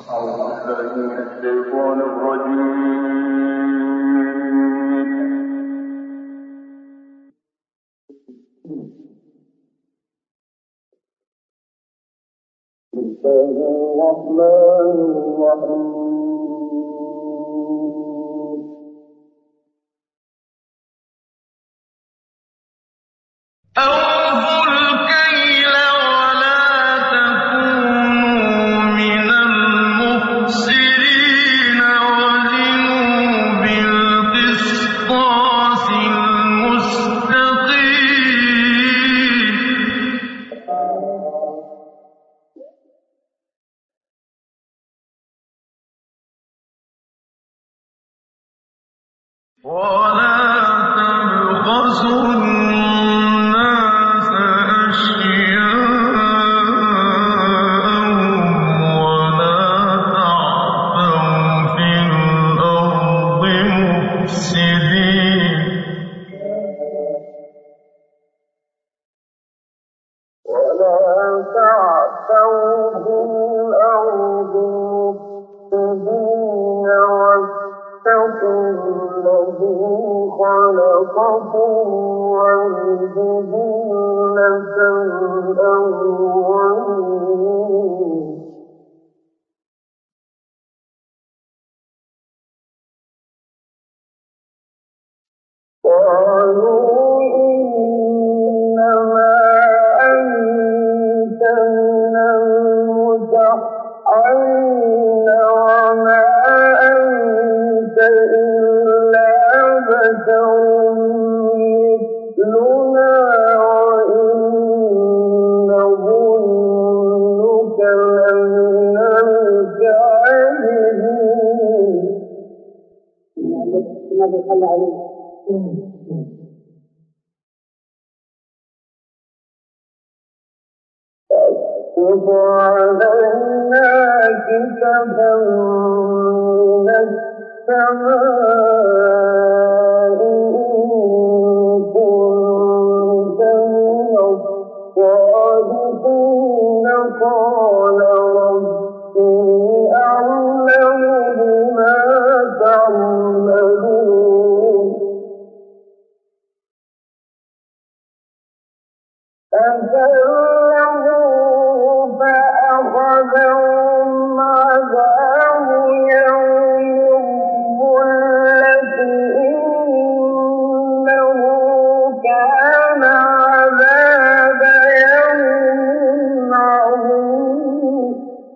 أعوذ بالله من الشيطان الرجيم. بسم الله الرحمن الرحيم. أوفوا الكيل ولا تكونوا من المخسرين وزنوا بالقسطاس المستقيم ولا تبخسوا الناس أشياءهم ولا تعثوا في الأرض مفسدين ولا تعثوا في الأرض مفسدين واتقوا الذي خلقكم والجبلة الأولين. قالوا إنما أنت من المسحرين وما أنت إلا بشر مثلنا وإن نظنك لمن الكاذبين. فاسقط علينا كسفا من السماء إن كنت من الصادقين. قال ربي أعلم بما تعملون. فكذبوه فأخذهم عذاب يوم الظلة إنه كان عذاب يوم عظيم.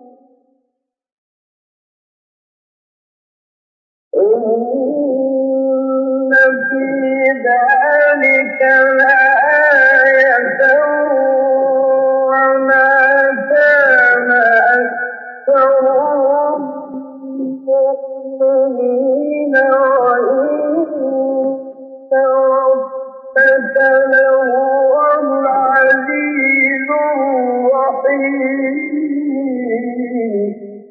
إن في ذلك لآية وما كان أكثرهم مؤمنين وإن ربك لهو العزيز الرحيم.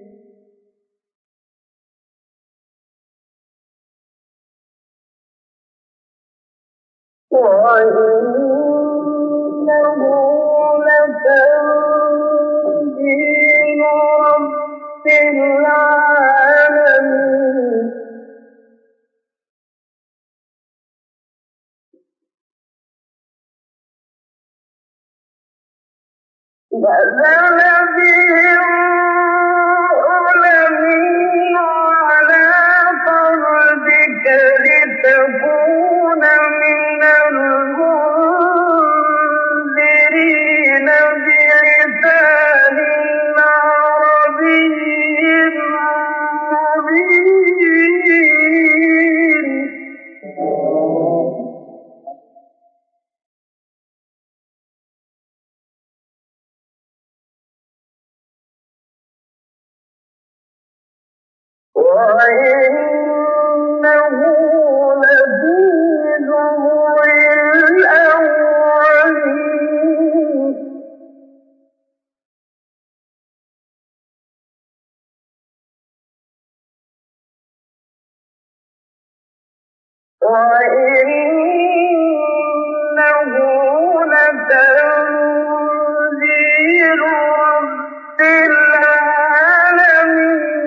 وإنه لتنزيل رب العالمين. نزل به الروح الأمين على قلبك لتكون من المنذرين بلسان عربي مبين. وإنه لفي زبر الأولين. وإنه لتنزيل رب العالمين.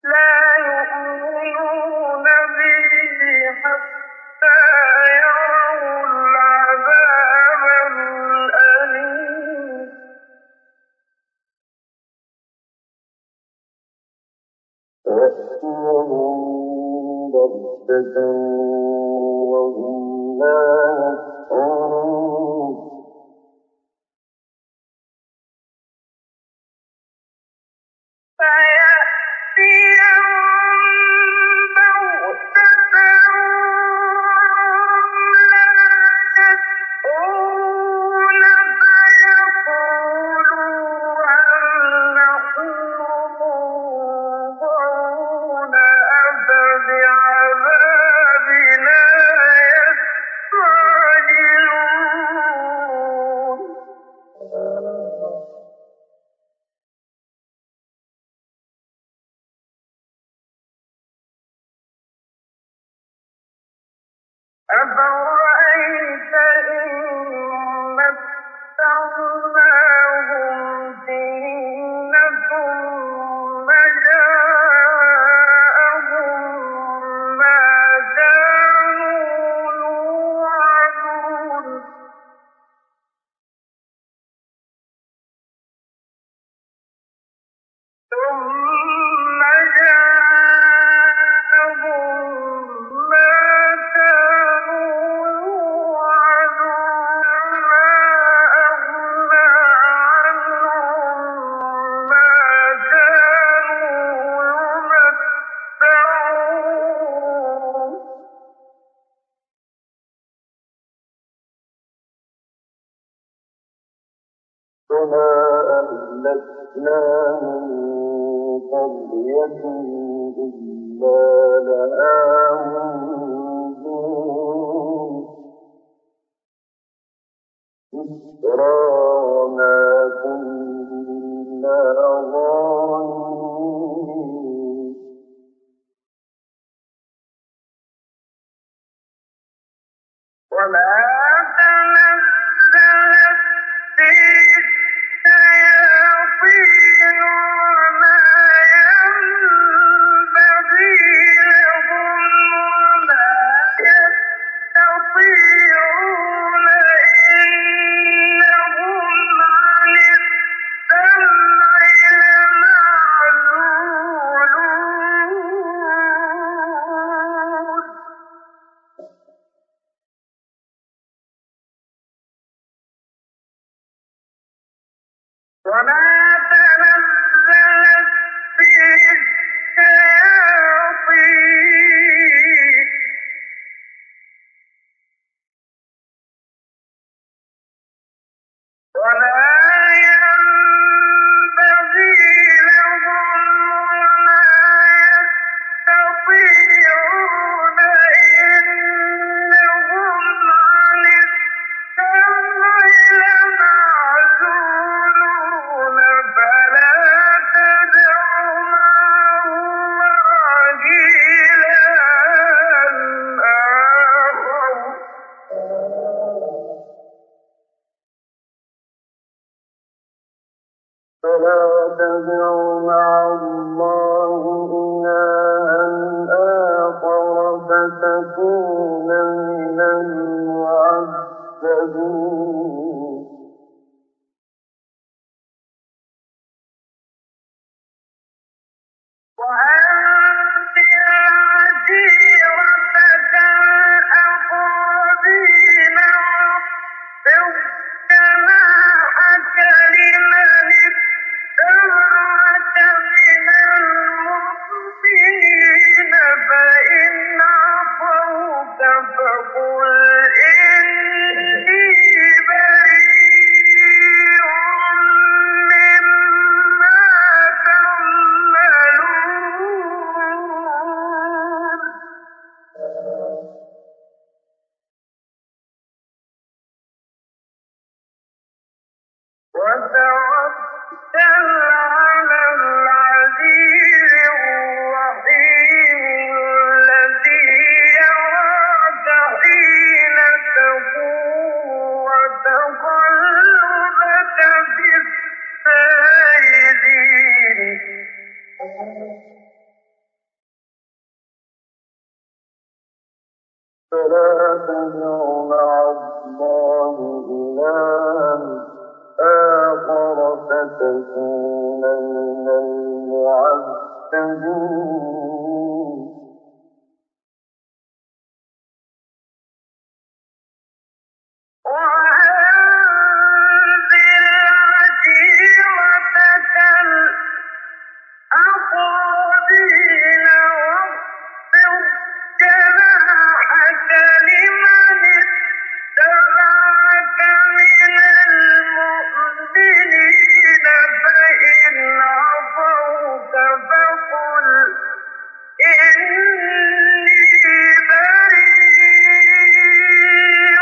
لا يؤمنون به حتى يروا العذاب الأليم ويأتيهم بغتة وهم لا يشعرون فيأتيهم بغتة وهم لا يشعرون فيقولوا هل نحن منظرون أفبعذابنا يستعجلون أفرأيت إن متعناهم سنين ثم جاءهم ما كانوا يوعدون ثم جاءهم ما كانوا يوعدون ما أغنى عنهم ما كانوا يمتعون وما أهلكنا من قرية إلا لها منذرون إسرى وما كنا ظالمين وما تنزلت به الشياطين وما ينبغي لهم وما يستطيعون إنهم عن السمع لمعزولون وما تنزلت به الشياطين وما ينبغي لهم وما يستطيعون إنهم عن السمع لمعزولون فلا تدع مع الله إلها آخر فلا تدع مع الله إلها آخر فتكون من المعذبين وأنذر عشيرتك الأقربين واخفض جناحك لمن اتبعك من المؤمنين فإن عصوك فقل إني بريء مما تعملون فلا تدع مع الله إلها آخر فتكون من المعذبين وأنذر عشيرتك الأقربين واخفض جناحك لمن اتبعك من المؤمنين فإن عصوك فقل إني بريء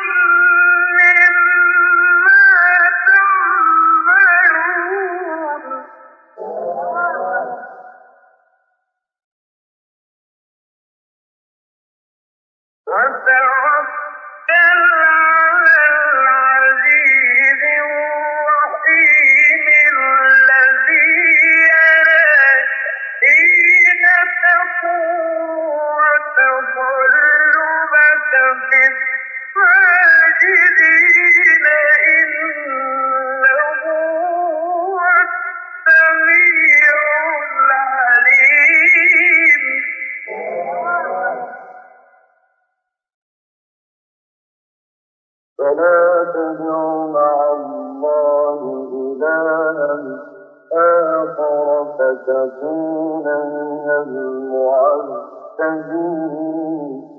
مما تعملون وتوكل على العزيز الرحيم الذي يراك حين تقوم وتقلبك في الساجدين إنه هو السميع العليم فلا تدع مع الله إلها آخر فتكون من المعذبين